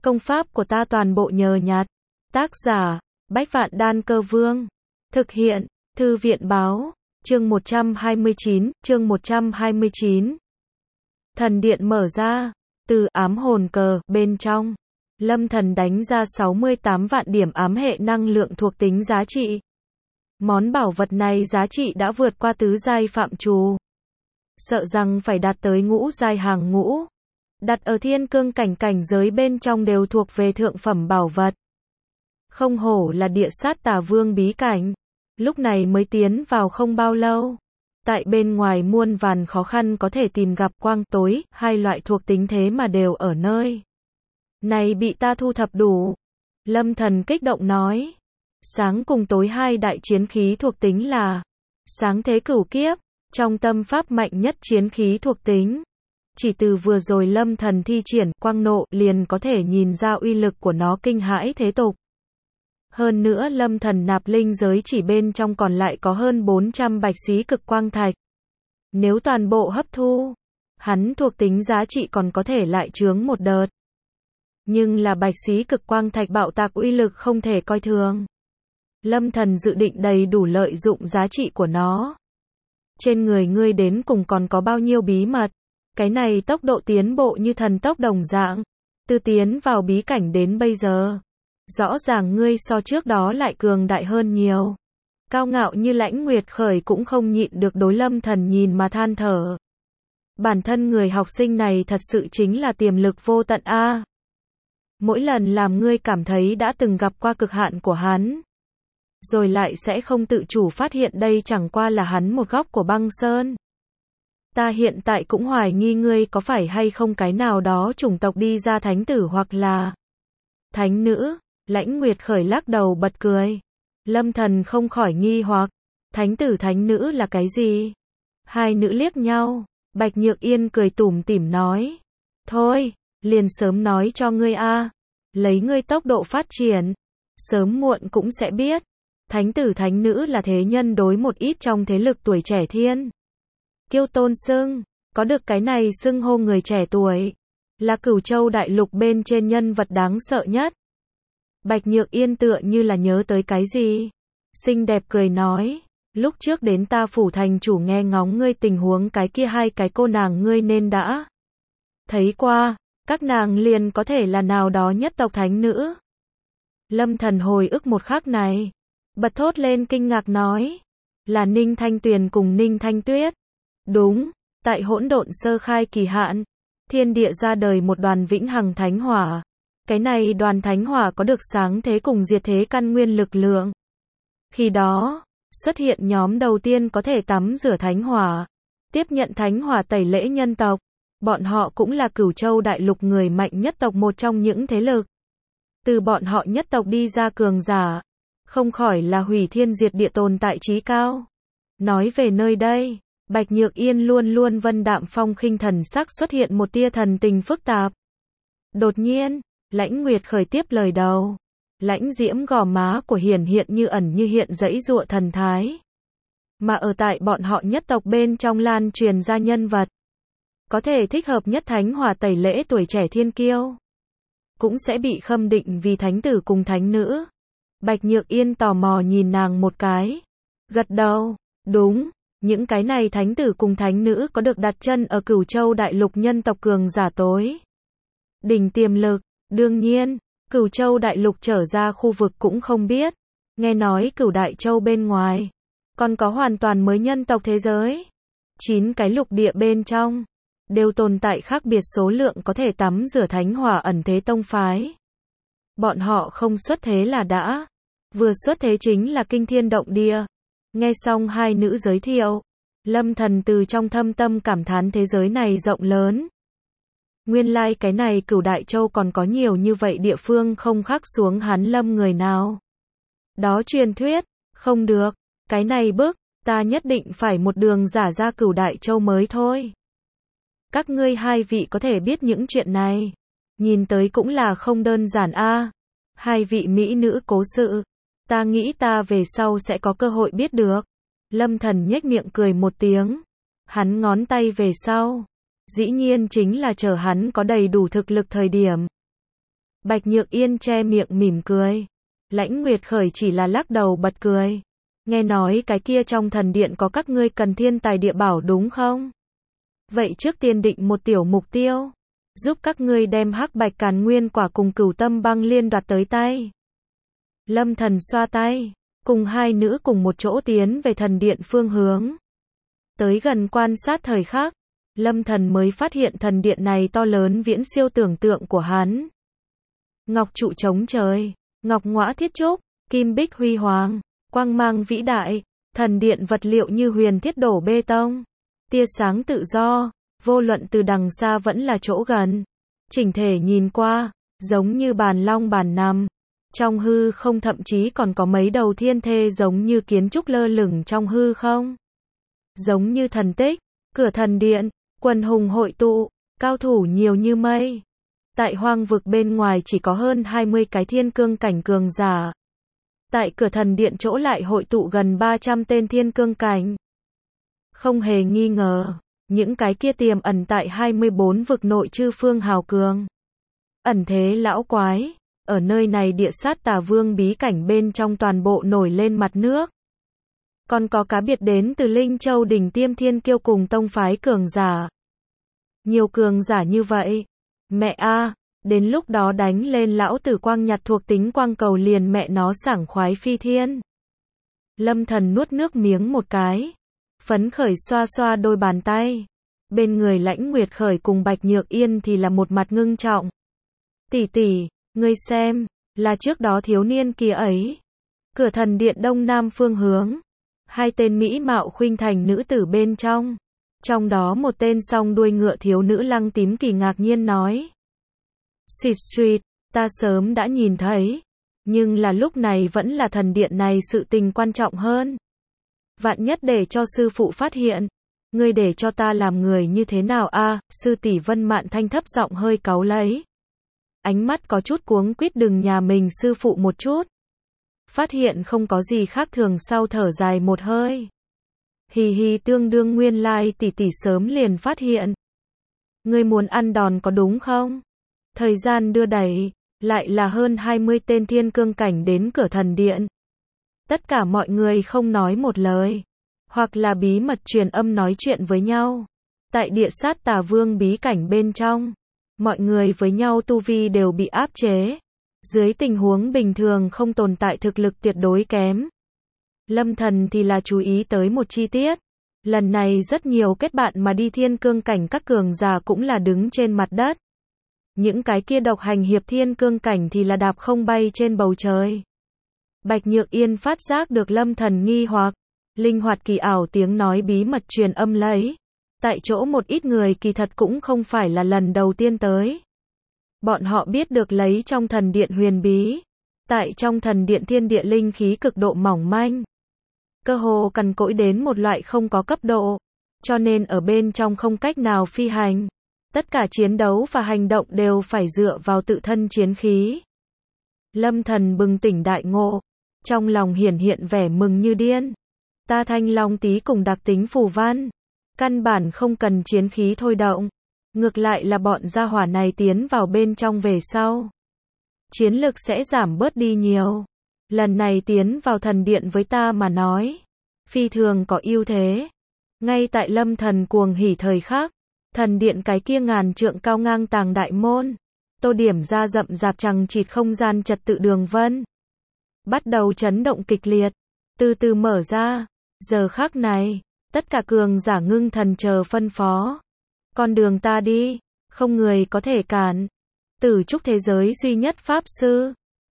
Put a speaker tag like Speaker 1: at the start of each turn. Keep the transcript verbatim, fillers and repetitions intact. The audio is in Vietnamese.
Speaker 1: Công pháp của ta toàn bộ nhờ nhặt. Tác giả, Bách Vạn Đan Cơ Vương. Thực hiện, Thư viện Báo. Chương một trăm hai mươi chín, chương một trăm hai mươi chín. Thần điện mở ra, từ ám hồn cờ, bên trong. Lâm Thần đánh ra sáu mươi tám vạn điểm ám hệ năng lượng thuộc tính giá trị. Món bảo vật này giá trị đã vượt qua tứ giai phạm trù. Sợ rằng phải đạt tới ngũ giai hàng ngũ. Đặt ở thiên cương cảnh cảnh giới bên trong đều thuộc về thượng phẩm bảo vật. Không hổ là địa sát tà vương bí cảnh. Lúc này mới tiến vào không bao lâu. Tại bên ngoài muôn vàn khó khăn có thể tìm gặp quang tối, hai loại thuộc tính thế mà đều ở nơi này bị ta thu thập đủ. Lâm Thần kích động nói. Sáng cùng tối hai đại chiến khí thuộc tính là sáng thế cửu kiếp, trong tâm pháp mạnh nhất chiến khí thuộc tính. Chỉ từ vừa rồi Lâm Thần thi triển quang nộ liền có thể nhìn ra uy lực của nó kinh hãi thế tục. Hơn nữa Lâm Thần nạp linh giới chỉ bên trong còn lại có hơn bốn trăm bạch xí cực quang thạch. Nếu toàn bộ hấp thu, hắn thuộc tính giá trị còn có thể lại chướng một đợt. Nhưng là bạch xí cực quang thạch bạo tạc uy lực không thể coi thường. Lâm Thần dự định đầy đủ lợi dụng giá trị của nó. Trên người ngươi đến cùng còn có bao nhiêu bí mật? Cái này tốc độ tiến bộ như thần tốc đồng dạng. Từ tiến vào bí cảnh đến bây giờ. Rõ ràng ngươi so trước đó lại cường đại hơn nhiều. Cao ngạo như Lãnh Nguyệt Khởi cũng không nhịn được đối Lâm Thần nhìn mà than thở. Bản thân người học sinh này thật sự chính là tiềm lực vô tận a. Mỗi lần làm ngươi cảm thấy đã từng gặp qua cực hạn của hắn. Rồi lại sẽ không tự chủ phát hiện đây chẳng qua là hắn một góc của băng sơn. Ta hiện tại cũng hoài nghi ngươi có phải hay không cái nào đó chủng tộc đi ra thánh tử hoặc là thánh nữ. Lãnh Nguyệt Khởi lắc đầu bật cười. Lâm Thần không khỏi nghi hoặc. Thánh tử thánh nữ là cái gì? Hai nữ liếc nhau. Bạch Nhược Yên cười tủm tỉm nói. Thôi, liền sớm nói cho ngươi a. Lấy ngươi tốc độ phát triển. Sớm muộn cũng sẽ biết. Thánh tử thánh nữ là thế nhân đối một ít trong thế lực tuổi trẻ thiên kiêu tôn xưng. Có được cái này xưng hô người trẻ tuổi. Là Cửu Châu đại lục bên trên nhân vật đáng sợ nhất. Bạch Nhược Yên tựa như là nhớ tới cái gì. Xinh đẹp cười nói. Lúc trước đến ta phủ thành chủ nghe ngóng ngươi tình huống cái kia hai cái cô nàng ngươi nên đã thấy qua. Các nàng liền có thể là nào đó nhất tộc thánh nữ. Lâm Thần hồi ức một khắc này. Bật thốt lên kinh ngạc nói. Là Ninh Thanh Tuyền cùng Ninh Thanh Tuyết. Đúng, tại hỗn độn sơ khai kỳ hạn. Thiên địa ra đời một đoàn vĩnh hằng thánh hỏa. Cái này đoàn thánh hỏa có được sáng thế cùng diệt thế căn nguyên lực lượng. Khi đó, xuất hiện nhóm đầu tiên có thể tắm rửa thánh hỏa. Tiếp nhận thánh hỏa tẩy lễ nhân tộc. Bọn họ cũng là Cửu Châu đại lục người mạnh nhất tộc một trong những thế lực. Từ bọn họ nhất tộc đi ra cường giả. Không khỏi là hủy thiên diệt địa tồn tại trí cao. Nói về nơi đây, Bạch Nhược Yên luôn luôn vân đạm phong khinh thần sắc xuất hiện một tia thần tình phức tạp. Đột nhiên, Lãnh Nguyệt Khởi tiếp lời đầu. Lãnh diễm gò má của Hiển hiện như ẩn như hiện dãy dụa thần thái. Mà ở tại bọn họ nhất tộc bên trong lan truyền ra nhân vật. Có thể thích hợp nhất thánh hỏa tẩy lễ tuổi trẻ thiên kiêu. Cũng sẽ bị khâm định vì thánh tử cùng thánh nữ. Bạch Nhược Yên tò mò nhìn nàng một cái. Gật đầu, đúng, những cái này thánh tử cùng thánh nữ có được đặt chân ở Cửu Châu đại lục nhân tộc cường giả tối đỉnh tiềm lực. Đương nhiên, Cửu Châu đại lục trở ra khu vực cũng không biết. Nghe nói Cửu Đại Châu bên ngoài còn có hoàn toàn mới nhân tộc thế giới. Chín cái lục địa bên trong đều tồn tại khác biệt số lượng có thể tắm rửa thánh hỏa ẩn thế tông phái. Bọn họ không xuất thế là đã. Vừa xuất thế chính là kinh thiên động địa. Nghe xong hai nữ giới thiệu, Lâm Thần từ trong thâm tâm cảm thán thế giới này rộng lớn. Nguyên lai like cái này Cửu Đại Châu còn có nhiều như vậy địa phương không khác xuống hắn Lâm người nào. Đó truyền thuyết, không được, cái này bức, ta nhất định phải một đường giả ra Cửu Đại Châu mới thôi. Các ngươi hai vị có thể biết những chuyện này. Nhìn tới cũng là không đơn giản a. Hai vị mỹ nữ cố sự. Ta nghĩ ta về sau sẽ có cơ hội biết được. Lâm Thần nhếch miệng cười một tiếng. Hắn ngón tay về sau. Dĩ nhiên chính là chờ hắn có đầy đủ thực lực thời điểm. Bạch Nhược Yên che miệng mỉm cười. Lãnh Nguyệt Khởi chỉ là lắc đầu bật cười. Nghe nói cái kia trong thần điện có các ngươi cần thiên tài địa bảo đúng không? Vậy trước tiên định một tiểu mục tiêu. Giúp các ngươi đem hắc bạch càn nguyên quả cùng cửu tâm băng liên đoạt tới tay. Lâm Thần xoa tay. Cùng hai nữ cùng một chỗ tiến về thần điện phương hướng. Tới gần quan sát thời khắc. Lâm Thần mới phát hiện thần điện này to lớn viễn siêu tưởng tượng của hắn. Ngọc trụ chống trời. Ngọc ngõa thiết trúc. Kim bích huy hoàng. Quang mang vĩ đại. Thần điện vật liệu như huyền thiết đổ bê tông. Tia sáng tự do. Vô luận từ đằng xa vẫn là chỗ gần. Chỉnh thể nhìn qua. Giống như bàn long bàn nằm. Trong hư không thậm chí còn có mấy đầu thiên thê giống như kiến trúc lơ lửng trong hư không. Giống như thần tích. Cửa thần điện. Quần hùng hội tụ. Cao thủ nhiều như mây. Tại hoang vực bên ngoài chỉ có hơn hai mươi cái thiên cương cảnh cường giả. Tại cửa thần điện chỗ lại hội tụ gần ba trăm tên thiên cương cảnh. Không hề nghi ngờ, những cái kia tiềm ẩn tại hai mươi bốn vực nội chư phương hào cường. Ẩn thế lão quái, ở nơi này địa sát tà vương bí cảnh bên trong toàn bộ nổi lên mặt nước. Còn có cá biệt đến từ Linh Châu đỉnh tiêm thiên kiêu cùng tông phái cường giả. Nhiều cường giả như vậy. Mẹ a, đến lúc đó đánh lên lão tử quang nhặt thuộc tính quang cầu liền mẹ nó sảng khoái phi thiên. Lâm Thần nuốt nước miếng một cái. Phấn khởi xoa xoa đôi bàn tay. Bên người Lãnh Nguyệt Khởi cùng Bạch Nhược Yên thì là một mặt ngưng trọng. Tỷ tỷ, ngươi xem, là trước đó thiếu niên kia ấy. Cửa thần điện đông nam phương hướng. Hai tên mỹ mạo khuynh thành nữ tử bên trong. Trong đó một tên song đuôi ngựa thiếu nữ Lăng Tím Kỳ ngạc nhiên nói. Xịt xịt, ta sớm đã nhìn thấy. Nhưng là lúc này vẫn là thần điện này sự tình quan trọng hơn. Vạn nhất để cho sư phụ phát hiện. Ngươi để cho ta làm người như thế nào a? À, sư tỷ Vân Mạn thanh thấp giọng hơi cáu lấy. Ánh mắt có chút cuống quýt đừng nhà mình sư phụ một chút. Phát hiện không có gì khác thường sau thở dài một hơi. Hì hì tương đương nguyên lai tỷ tỷ sớm liền phát hiện. Ngươi muốn ăn đòn có đúng không? Thời gian đưa đẩy, lại là hơn hai mươi tên thiên cương cảnh đến cửa thần điện. Tất cả mọi người không nói một lời. Hoặc là bí mật truyền âm nói chuyện với nhau. Tại địa sát tà vương bí cảnh bên trong. Mọi người với nhau tu vi đều bị áp chế. Dưới tình huống bình thường không tồn tại thực lực tuyệt đối kém. Lâm Thần thì là chú ý tới một chi tiết. Lần này rất nhiều kết bạn mà đi thiên cương cảnh các cường giả cũng là đứng trên mặt đất. Những cái kia độc hành hiệp thiên cương cảnh thì là đạp không bay trên bầu trời. Bạch Nhược Yên phát giác được Lâm Thần nghi hoặc. Linh hoạt kỳ ảo tiếng nói bí mật truyền âm lấy. Tại chỗ một ít người kỳ thật cũng không phải là lần đầu tiên tới. Bọn họ biết được lấy trong thần điện huyền bí. Tại trong thần điện thiên địa linh khí cực độ mỏng manh. Cơ hồ cằn cỗi đến một loại không có cấp độ. Cho nên ở bên trong không cách nào phi hành. Tất cả chiến đấu và hành động đều phải dựa vào tự thân chiến khí. Lâm Thần bừng tỉnh đại ngộ. Trong lòng hiển hiện vẻ mừng như điên. Ta thanh long tí cùng đặc tính phù văn. Căn bản không cần chiến khí thôi động. Ngược lại là bọn gia hỏa này tiến vào bên trong về sau. Chiến lực sẽ giảm bớt đi nhiều. Lần này tiến vào thần điện với ta mà nói. Phi thường có ưu thế. Ngay tại Lâm Thần cuồng hỉ thời khắc. Thần điện cái kia ngàn trượng cao ngang tàng đại môn. Tô điểm ra rậm rạp chằng chịt không gian trật tự đường vân. Bắt đầu chấn động kịch liệt. Từ từ mở ra. Giờ khắc này. Tất cả cường giả ngưng thần chờ phân phó. Con đường ta đi. Không người có thể cản. Tử trúc thế giới duy nhất pháp sư.